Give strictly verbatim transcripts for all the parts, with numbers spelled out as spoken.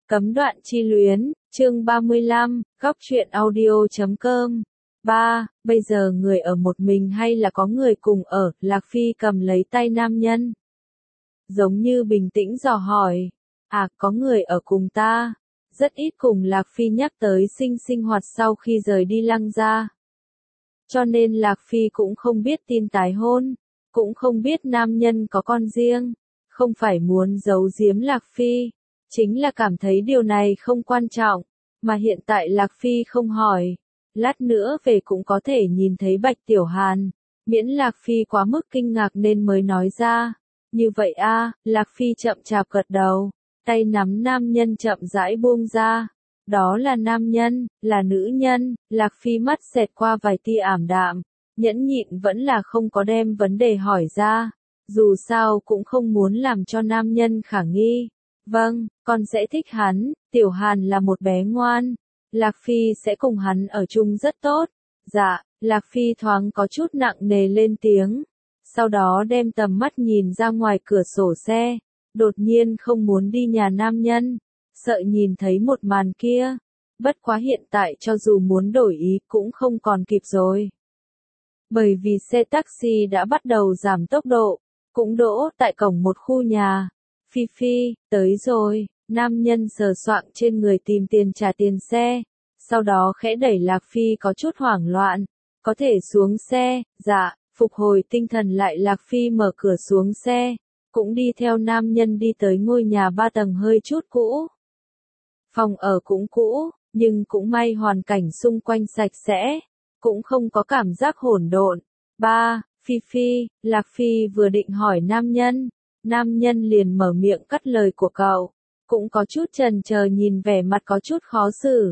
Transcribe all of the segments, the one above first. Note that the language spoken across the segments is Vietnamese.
Cấm đoạn chi luyến, chương ba mươi lăm, góc truyện audio chấm com. ba. Bây giờ người ở một mình hay là có người cùng ở? Lạc Phi cầm lấy tay nam nhân. Giống như bình tĩnh dò hỏi. À, có người ở cùng ta. Rất ít cùng Lạc Phi nhắc tới sinh sinh hoạt sau khi rời đi Lăng gia. Cho nên Lạc Phi cũng không biết tin tái hôn. Cũng không biết nam nhân có con riêng. Không phải muốn giấu giếm Lạc Phi. Chính là cảm thấy điều này không quan trọng, mà hiện tại Lạc Phi không hỏi. Lát nữa về cũng có thể nhìn thấy Bạch Tiểu Hàn, miễn Lạc Phi quá mức kinh ngạc nên mới nói ra. Như vậy a, à, Lạc Phi chậm chạp gật đầu, tay nắm nam nhân chậm rãi buông ra. Đó là nam nhân, là nữ nhân, Lạc Phi mắt xẹt qua vài tia ảm đạm, nhẫn nhịn vẫn là không có đem vấn đề hỏi ra, dù sao cũng không muốn làm cho nam nhân khả nghi. Vâng, con sẽ thích hắn, Tiểu Hàn là một bé ngoan, Lạc Phi sẽ cùng hắn ở chung rất tốt. Dạ, Lạc Phi thoáng có chút nặng nề lên tiếng, sau đó đem tầm mắt nhìn ra ngoài cửa sổ xe, đột nhiên không muốn đi nhà nam nhân, sợ nhìn thấy một màn kia, bất quá hiện tại cho dù muốn đổi ý cũng không còn kịp rồi. Bởi vì xe taxi đã bắt đầu giảm tốc độ, cũng đỗ tại cổng một khu nhà. Phi Phi, tới rồi, nam nhân sờ soạng trên người tìm tiền trả tiền xe, sau đó khẽ đẩy Lạc Phi có chút hoảng loạn, có thể xuống xe, dạ, phục hồi tinh thần lại Lạc Phi mở cửa xuống xe, cũng đi theo nam nhân đi tới ngôi nhà ba tầng hơi chút cũ. Phòng ở cũng cũ, nhưng cũng may hoàn cảnh xung quanh sạch sẽ, cũng không có cảm giác hỗn độn. Ba, Phi Phi, Lạc Phi vừa định hỏi nam nhân. Nam nhân liền mở miệng cắt lời của cậu, cũng có chút chần chờ nhìn vẻ mặt có chút khó xử.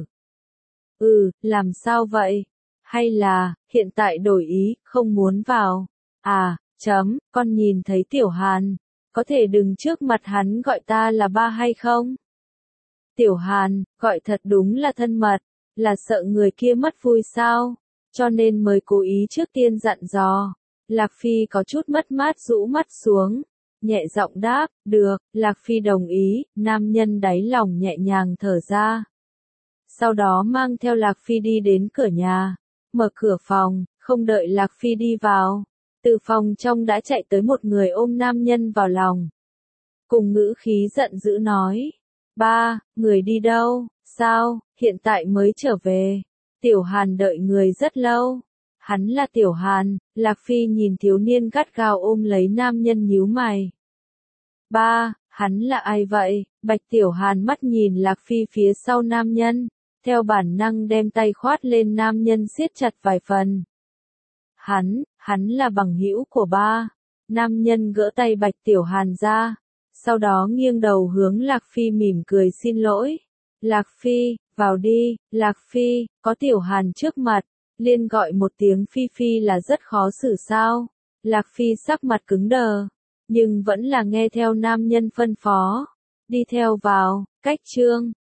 Ừ, làm sao vậy? Hay là, hiện tại đổi ý, không muốn vào? À, chấm, con nhìn thấy Tiểu Hàn, có thể đừng trước mặt hắn gọi ta là ba hay không? Tiểu Hàn, gọi thật đúng là thân mật, là sợ người kia mất vui sao? Cho nên mới cố ý trước tiên dặn dò. Lạc Phi có chút mất mát rũ mắt xuống. Nhẹ giọng đáp, được, Lạc Phi đồng ý, nam nhân đáy lòng nhẹ nhàng thở ra. Sau đó mang theo Lạc Phi đi đến cửa nhà, mở cửa phòng, không đợi Lạc Phi đi vào. Từ phòng trong đã chạy tới một người ôm nam nhân vào lòng. Cùng ngữ khí giận dữ nói, ba, người đi đâu, sao, hiện tại mới trở về. Tiểu Hàn đợi người rất lâu. Hắn là Tiểu Hàn, Lạc Phi nhìn thiếu niên gắt gao ôm lấy nam nhân nhíu mày. Ba, hắn là ai vậy? Bạch Tiểu Hàn mắt nhìn Lạc Phi phía sau nam nhân, theo bản năng đem tay khoát lên nam nhân siết chặt vài phần. Hắn, hắn là bằng hữu của ba. Nam nhân gỡ tay Bạch Tiểu Hàn ra, sau đó nghiêng đầu hướng Lạc Phi mỉm cười xin lỗi. Lạc Phi, vào đi, Lạc Phi, có Tiểu Hàn trước mặt. Liên gọi một tiếng Phi Phi là rất khó xử sao? Lạc Phi sắc mặt cứng đờ, nhưng vẫn là nghe theo nam nhân phân phó. Đi theo vào, cách chương,